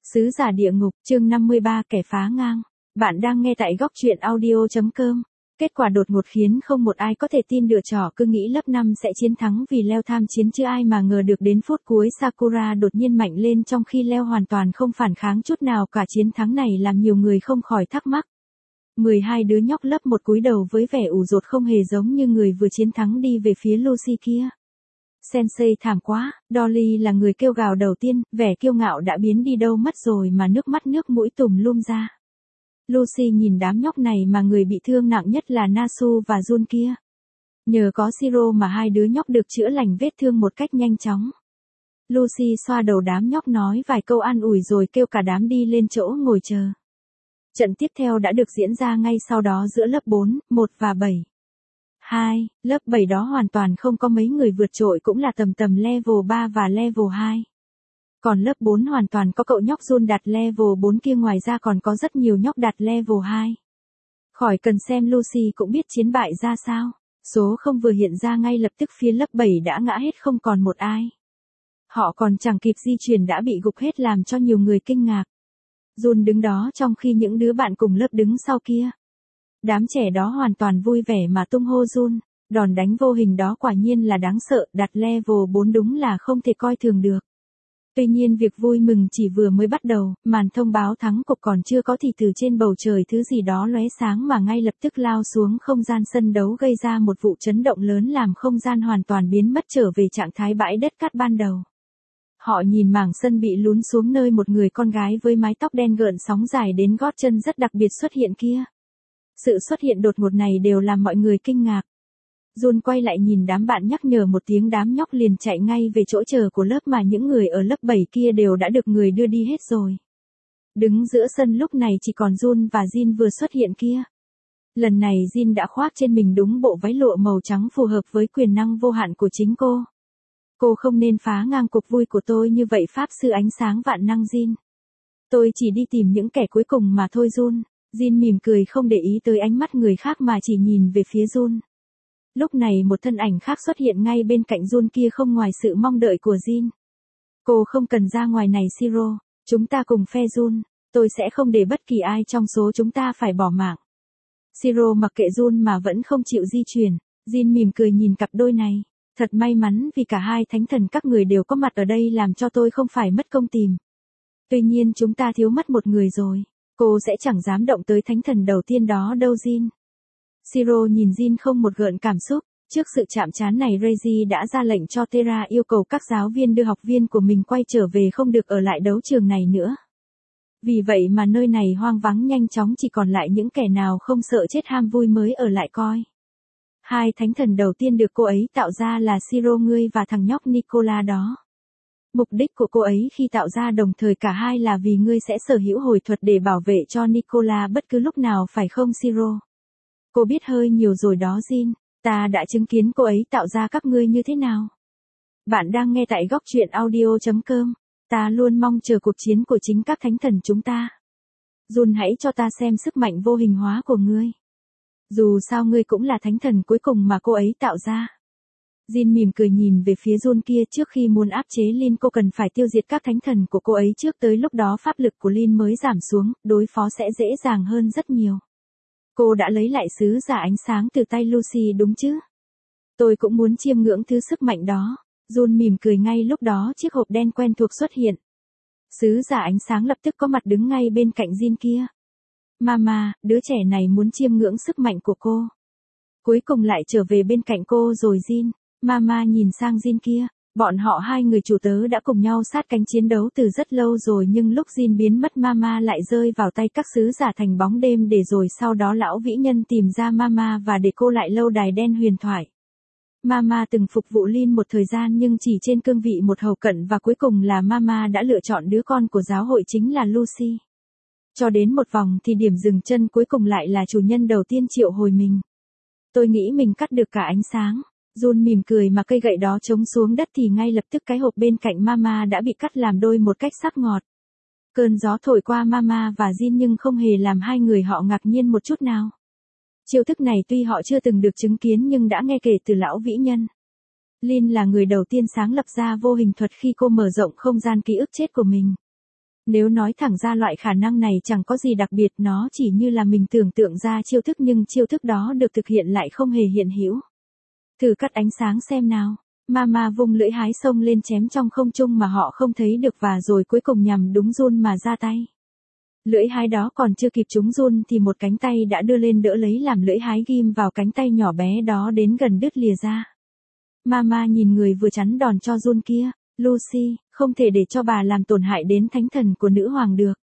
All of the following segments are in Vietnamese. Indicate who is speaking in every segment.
Speaker 1: Sứ giả địa ngục, chương 53, kẻ phá ngang. Bạn đang nghe tại góc truyện audio.com. Kết quả đột ngột khiến không một ai có thể tin được, trò cứ nghĩ lớp 5 sẽ chiến thắng vì Leo tham chiến, chứ ai mà ngờ được đến phút cuối Sakura đột nhiên mạnh lên trong khi Leo hoàn toàn không phản kháng chút nào cả. Chiến thắng này làm nhiều người không khỏi thắc mắc. 12 đứa nhóc lớp 1 cúi đầu với vẻ ủ rột, không hề giống như người vừa chiến thắng đi về phía Lucy kia. Sensei thảm quá, Dolly là người kêu gào đầu tiên, vẻ kiêu ngạo đã biến đi đâu mất rồi mà nước mắt nước mũi tùm lum ra. Lucy nhìn đám nhóc này mà người bị thương nặng nhất là Nasu và Jun kia. Nhờ có Shiro mà hai đứa nhóc được chữa lành vết thương một cách nhanh chóng. Lucy xoa đầu đám nhóc nói vài câu an ủi rồi kêu cả đám đi lên chỗ ngồi chờ. Trận tiếp theo đã được diễn ra ngay sau đó giữa lớp 4, 1 và 7. 2, lớp 7 đó hoàn toàn không có mấy người vượt trội, cũng là tầm level 3 và level 2. Còn lớp 4 hoàn toàn có cậu nhóc Jun đạt level 4 kia, ngoài ra còn có rất nhiều nhóc đạt level 2. Khỏi cần xem, Lucy cũng biết chiến bại ra sao. Số không vừa hiện ra ngay lập tức phía lớp 7 đã ngã hết không còn một ai. Họ còn chẳng kịp di chuyển đã bị gục hết, làm cho nhiều người kinh ngạc. Jun đứng đó trong khi những đứa bạn cùng lớp đứng sau kia. Đám trẻ đó hoàn toàn vui vẻ mà tung hô Jun. Đòn đánh vô hình đó quả nhiên là đáng sợ, đặt level 4 đúng là không thể coi thường được. Tuy nhiên việc vui mừng chỉ vừa mới bắt đầu, màn thông báo thắng cuộc còn chưa có thì từ trên bầu trời thứ gì đó lóe sáng mà ngay lập tức lao xuống không gian sân đấu, gây ra một vụ chấn động lớn làm không gian hoàn toàn biến mất trở về trạng thái bãi đất cát ban đầu. Họ nhìn mảng sân bị lún xuống nơi một người con gái với mái tóc đen gợn sóng dài đến gót chân rất đặc biệt xuất hiện kia. Sự xuất hiện đột ngột này đều làm mọi người kinh ngạc. Jun quay lại nhìn đám bạn nhắc nhở một tiếng, đám nhóc liền chạy ngay về chỗ chờ của lớp mà những người ở lớp 7 kia đều đã được người đưa đi hết rồi. Đứng giữa sân lúc này chỉ còn Jun và Jin vừa xuất hiện kia. Lần này Jin đã khoác trên mình đúng bộ váy lụa màu trắng phù hợp với quyền năng vô hạn của chính cô. Cô không nên phá ngang cuộc vui của tôi như vậy, Pháp sư ánh sáng vạn năng Jin. Tôi chỉ đi tìm những kẻ cuối cùng mà thôi Jun. Jin mỉm cười không để ý tới ánh mắt người khác mà chỉ nhìn về phía Jun. Lúc này một thân ảnh khác xuất hiện ngay bên cạnh Jun kia, không ngoài sự mong đợi của Jin. Cô không cần ra ngoài này Shiro, chúng ta cùng phe Jun, tôi sẽ không để bất kỳ ai trong số chúng ta phải bỏ mạng. Shiro mặc kệ Jun mà vẫn không chịu di chuyển. Jin mỉm cười nhìn cặp đôi này. Thật may mắn vì cả hai thánh thần các người đều có mặt ở đây làm cho tôi không phải mất công tìm. Tuy nhiên chúng ta thiếu mất một người rồi. Cô sẽ chẳng dám động tới thánh thần đầu tiên đó đâu Jin. Shiro nhìn Jin không một gợn cảm xúc. Trước sự chạm trán này, Reiji đã ra lệnh cho Terra yêu cầu các giáo viên đưa học viên của mình quay trở về, không được ở lại đấu trường này nữa. Vì vậy mà nơi này hoang vắng nhanh chóng, chỉ còn lại những kẻ nào không sợ chết ham vui mới ở lại coi. Hai thánh thần đầu tiên được cô ấy tạo ra là Shiro ngươi và thằng nhóc Nicola đó. Mục đích của cô ấy khi tạo ra đồng thời cả hai là vì ngươi sẽ sở hữu hồi thuật để bảo vệ cho Nicola bất cứ lúc nào, phải không Shiro? Cô biết hơi nhiều rồi đó Jin, ta đã chứng kiến cô ấy tạo ra các ngươi như thế nào. Bạn đang nghe tại góc truyện audio.com. Ta luôn mong chờ cuộc chiến của chính các thánh thần chúng ta. Jun, hãy cho ta xem sức mạnh vô hình hóa của ngươi. Dù sao ngươi cũng là thánh thần cuối cùng mà cô ấy tạo ra. Jin mỉm cười nhìn về phía Jun kia. Trước khi muốn áp chế Lin, cô cần phải tiêu diệt các thánh thần của cô ấy trước, tới lúc đó pháp lực của Lin mới giảm xuống, đối phó sẽ dễ dàng hơn rất nhiều. Cô đã lấy lại sứ giả ánh sáng từ tay Lucy đúng chứ? Tôi cũng muốn chiêm ngưỡng thứ sức mạnh đó. Jun mỉm cười, ngay lúc đó chiếc hộp đen quen thuộc xuất hiện. Sứ giả ánh sáng lập tức có mặt đứng ngay bên cạnh Jin kia. Mama, đứa trẻ này muốn chiêm ngưỡng sức mạnh của cô. Cuối cùng lại trở về bên cạnh cô rồi Jin. Mama nhìn sang Jin kia. Bọn họ hai người chủ tớ đã cùng nhau sát cánh chiến đấu từ rất lâu rồi, nhưng lúc Jin biến mất Mama lại rơi vào tay các sứ giả thành bóng đêm, để rồi sau đó lão vĩ nhân tìm ra Mama và để cô lại lâu đài đen huyền thoại. Mama từng phục vụ Lin một thời gian nhưng chỉ trên cương vị một hầu cận, và cuối cùng là Mama đã lựa chọn đứa con của giáo hội chính là Lucy. Cho đến một vòng thì điểm dừng chân cuối cùng lại là chủ nhân đầu tiên triệu hồi mình. Tôi nghĩ mình cắt được cả ánh sáng. Jun mỉm cười mà cây gậy đó chống xuống đất thì ngay lập tức cái hộp bên cạnh Mama đã bị cắt làm đôi một cách sắc ngọt. Cơn gió thổi qua Mama và Jin nhưng không hề làm hai người họ ngạc nhiên một chút nào. Chiêu thức này tuy họ chưa từng được chứng kiến nhưng đã nghe kể từ lão vĩ nhân. Lin là người đầu tiên sáng lập ra vô hình thuật khi cô mở rộng không gian ký ức chết của mình. Nếu nói thẳng ra loại khả năng này chẳng có gì đặc biệt, nó chỉ như là mình tưởng tượng ra chiêu thức nhưng chiêu thức đó được thực hiện lại không hề hiện hữu. Thử cắt ánh sáng xem nào. Mama vung lưỡi hái xông lên chém trong không trung mà họ không thấy được và rồi cuối cùng nhằm đúng Jun mà ra tay. Lưỡi hái đó còn chưa kịp trúng Jun thì một cánh tay đã đưa lên đỡ lấy làm lưỡi hái ghim vào cánh tay nhỏ bé đó đến gần đứt lìa ra. Mama nhìn người vừa chắn đòn cho Jun kia. Lucy, không thể để cho bà làm tổn hại đến thánh thần của nữ hoàng được.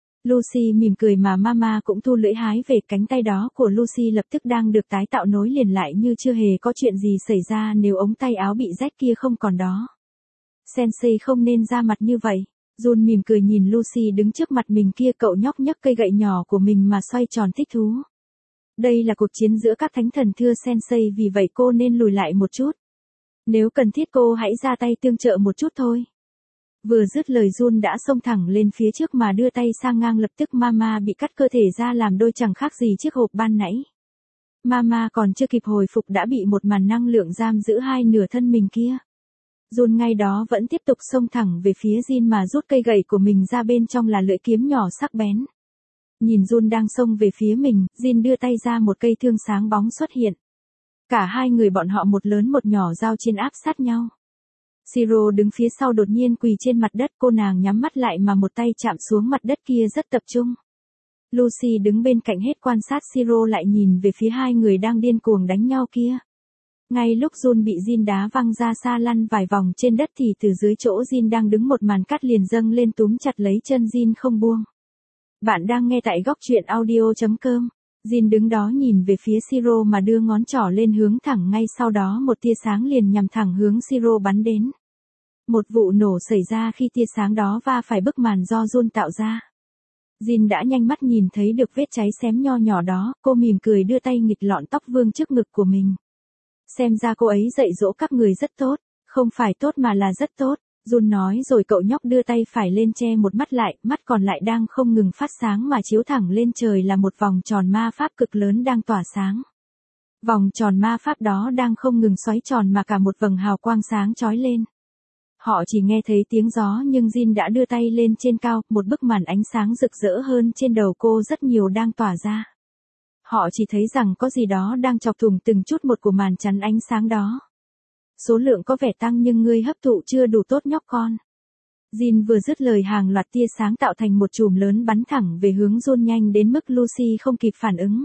Speaker 1: Lucy mỉm cười mà Mama cũng thu lưỡi hái về. Cánh tay đó của Lucy lập tức đang được tái tạo nối liền lại như chưa hề có chuyện gì xảy ra nếu ống tay áo bị rách kia không còn đó. Sensei không nên ra mặt như vậy. Jun mỉm cười nhìn Lucy đứng trước mặt mình kia, cậu nhóc nhấc cây gậy nhỏ của mình mà xoay tròn thích thú. Đây là cuộc chiến giữa các thánh thần thưa Sensei, vì vậy cô nên lùi lại một chút. Nếu cần thiết cô hãy ra tay tương trợ một chút thôi. Vừa dứt lời Jun đã xông thẳng lên phía trước mà đưa tay sang ngang, lập tức Mama bị cắt cơ thể ra làm đôi chẳng khác gì chiếc hộp ban nãy. Mama còn chưa kịp hồi phục đã bị một màn năng lượng giam giữ hai nửa thân mình kia. Jun ngay đó vẫn tiếp tục xông thẳng về phía Jin mà rút cây gậy của mình ra, bên trong là lưỡi kiếm nhỏ sắc bén. Nhìn Jun đang xông về phía mình, Jin đưa tay ra, một cây thương sáng bóng xuất hiện. Cả hai người bọn họ một lớn một nhỏ giao chiến áp sát nhau. Siro đứng phía sau đột nhiên quỳ trên mặt đất, cô nàng nhắm mắt lại mà một tay chạm xuống mặt đất kia rất tập trung. Lucy đứng bên cạnh hết quan sát Siro lại nhìn về phía hai người đang điên cuồng đánh nhau kia. Ngay lúc Jun bị Jin đá văng ra xa lăn vài vòng trên đất thì từ dưới chỗ Jin đang đứng một màn cắt liền dâng lên túm chặt lấy chân Jin không buông. Bạn đang nghe tại góc truyện audio.com. Jin đứng đó nhìn về phía Siro mà đưa ngón trỏ lên hướng thẳng, ngay sau đó một tia sáng liền nhằm thẳng hướng Siro bắn đến. Một vụ nổ xảy ra khi tia sáng đó va phải bức màn do Jun tạo ra. Jin đã nhanh mắt nhìn thấy được vết cháy xém nho nhỏ đó, cô mỉm cười đưa tay nghịch lọn tóc vương trước ngực của mình. Xem ra cô ấy dạy dỗ các người rất tốt, không phải tốt mà là rất tốt, Jun nói rồi cậu nhóc đưa tay phải lên che một mắt lại, mắt còn lại đang không ngừng phát sáng mà chiếu thẳng lên trời là một vòng tròn ma pháp cực lớn đang tỏa sáng. Vòng tròn ma pháp đó đang không ngừng xoáy tròn mà cả một vầng hào quang sáng chói lên. Họ chỉ nghe thấy tiếng gió nhưng Jin đã đưa tay lên trên cao, một bức màn ánh sáng rực rỡ hơn trên đầu cô rất nhiều đang tỏa ra. Họ chỉ thấy rằng có gì đó đang chọc thủng từng chút một của màn chắn ánh sáng đó. Số lượng có vẻ tăng nhưng ngươi hấp thụ chưa đủ tốt nhóc con. Jin vừa dứt lời, hàng loạt tia sáng tạo thành một chùm lớn bắn thẳng về hướng Jun, nhanh đến mức Lucy không kịp phản ứng.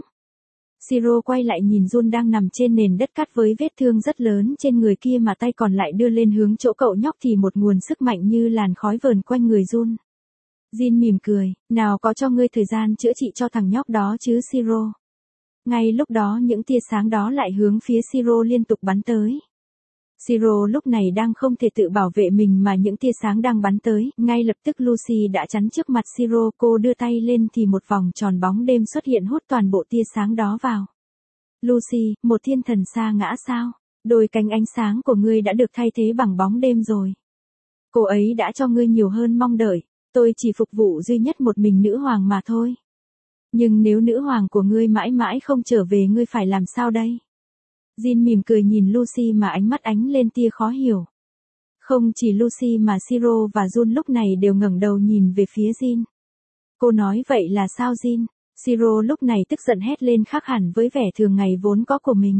Speaker 1: Siro quay lại nhìn Jun đang nằm trên nền đất cát với vết thương rất lớn trên người kia mà tay còn lại đưa lên hướng chỗ cậu nhóc thì một nguồn sức mạnh như làn khói vờn quanh người Jun. Jin mỉm cười, nào có cho ngươi thời gian chữa trị cho thằng nhóc đó chứ Siro. Ngay lúc đó những tia sáng đó lại hướng phía Siro liên tục bắn tới. Siro lúc này đang không thể tự bảo vệ mình mà những tia sáng đang bắn tới, ngay lập tức Lucy đã chắn trước mặt Siro, cô đưa tay lên thì một vòng tròn bóng đêm xuất hiện hút toàn bộ tia sáng đó vào. Lucy, một thiên thần sa ngã sao? Đôi cánh ánh sáng của ngươi đã được thay thế bằng bóng đêm rồi. Cô ấy đã cho ngươi nhiều hơn mong đợi, tôi chỉ phục vụ duy nhất một mình nữ hoàng mà thôi. Nhưng nếu nữ hoàng của ngươi mãi mãi không trở về, ngươi phải làm sao đây? Jin mỉm cười nhìn Lucy mà ánh mắt ánh lên tia khó hiểu. Không chỉ Lucy mà Siro và Jun lúc này đều ngẩng đầu nhìn về phía Jin. Cô nói vậy là sao Jin? Siro lúc này tức giận hét lên khác hẳn với vẻ thường ngày vốn có của mình.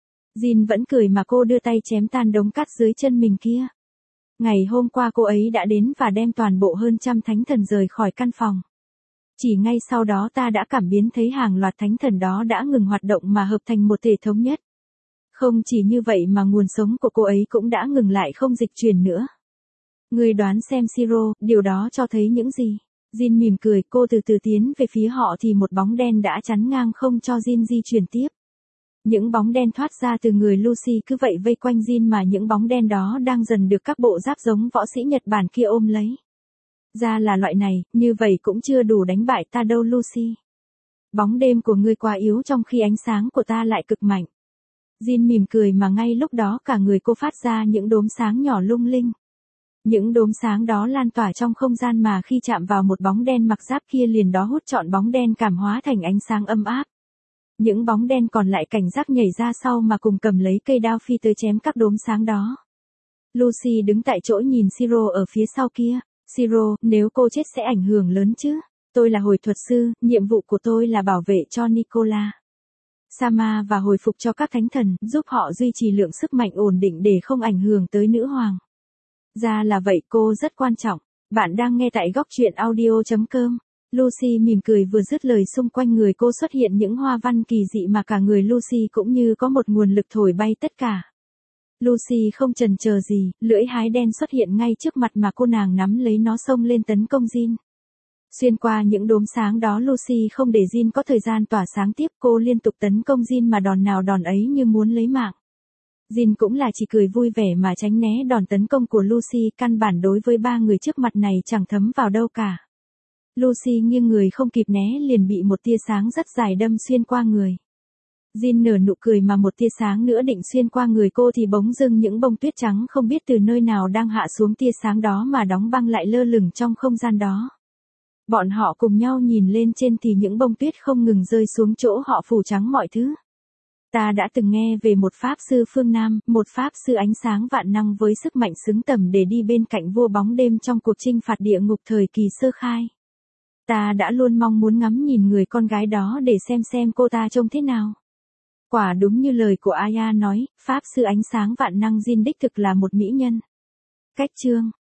Speaker 1: Jin vẫn cười mà cô đưa tay chém tan đống cát dưới chân mình kia. Ngày hôm qua cô ấy đã đến và đem toàn bộ hơn trăm thánh thần rời khỏi căn phòng. Chỉ ngay sau đó ta đã cảm biến thấy hàng loạt thánh thần đó đã ngừng hoạt động mà hợp thành một thể thống nhất. Không chỉ như vậy mà nguồn sống của cô ấy cũng đã ngừng lại, không dịch chuyển nữa. Người đoán xem Siro, điều đó cho thấy những gì? Jin mỉm cười, cô từ từ tiến về phía họ thì một bóng đen đã chắn ngang không cho Jin di chuyển tiếp. Những bóng đen thoát ra từ người Lucy cứ vậy vây quanh Jin mà những bóng đen đó đang dần được các bộ giáp giống võ sĩ Nhật Bản kia ôm lấy. Ra là loại này, như vậy cũng chưa đủ đánh bại ta đâu Lucy. Bóng đêm của ngươi quá yếu trong khi ánh sáng của ta lại cực mạnh. Jin mỉm cười mà ngay lúc đó cả người cô phát ra những đốm sáng nhỏ lung linh. Những đốm sáng đó lan tỏa trong không gian mà khi chạm vào một bóng đen mặc giáp kia liền đó hút trọn bóng đen cảm hóa thành ánh sáng ấm áp. Những bóng đen còn lại cảnh giác nhảy ra sau mà cùng cầm lấy cây đao phi tới chém các đốm sáng đó. Lucy đứng tại chỗ nhìn Siro ở phía sau kia. Siro, nếu cô chết sẽ ảnh hưởng lớn chứ. Tôi là hồi thuật sư, nhiệm vụ của tôi là bảo vệ cho Nicola Sama và hồi phục cho các thánh thần, giúp họ duy trì lượng sức mạnh ổn định để không ảnh hưởng tới nữ hoàng. Ra là vậy, cô rất quan trọng. Bạn đang nghe tại góc truyện audio.com. Lucy mỉm cười vừa dứt lời, xung quanh người cô xuất hiện những hoa văn kỳ dị mà cả người Lucy cũng như có một nguồn lực thổi bay tất cả. Lucy không chần chờ gì, lưỡi hái đen xuất hiện ngay trước mặt mà cô nàng nắm lấy nó xông lên tấn công Jin. Xuyên qua những đốm sáng đó, Lucy không để Jin có thời gian tỏa sáng tiếp, cô liên tục tấn công Jin mà đòn nào đòn ấy như muốn lấy mạng. Jin cũng là chỉ cười vui vẻ mà tránh né đòn tấn công của Lucy, căn bản đối với ba người trước mặt này chẳng thấm vào đâu cả. Lucy nghiêng người không kịp né liền bị một tia sáng rất dài đâm xuyên qua người. Jin nở nụ cười mà một tia sáng nữa định xuyên qua người cô thì bỗng dưng những bông tuyết trắng không biết từ nơi nào đang hạ xuống tia sáng đó mà đóng băng lại lơ lửng trong không gian đó. Bọn họ cùng nhau nhìn lên trên thì những bông tuyết không ngừng rơi xuống chỗ họ phủ trắng mọi thứ. Ta đã từng nghe về một pháp sư phương Nam, một pháp sư ánh sáng vạn năng với sức mạnh xứng tầm để đi bên cạnh vua bóng đêm trong cuộc chinh phạt địa ngục thời kỳ sơ khai. Ta đã luôn mong muốn ngắm nhìn người con gái đó để xem cô ta trông thế nào. Quả đúng như lời của Aya nói, pháp sư ánh sáng vạn năng Jin đích thực là một mỹ nhân. Cách chương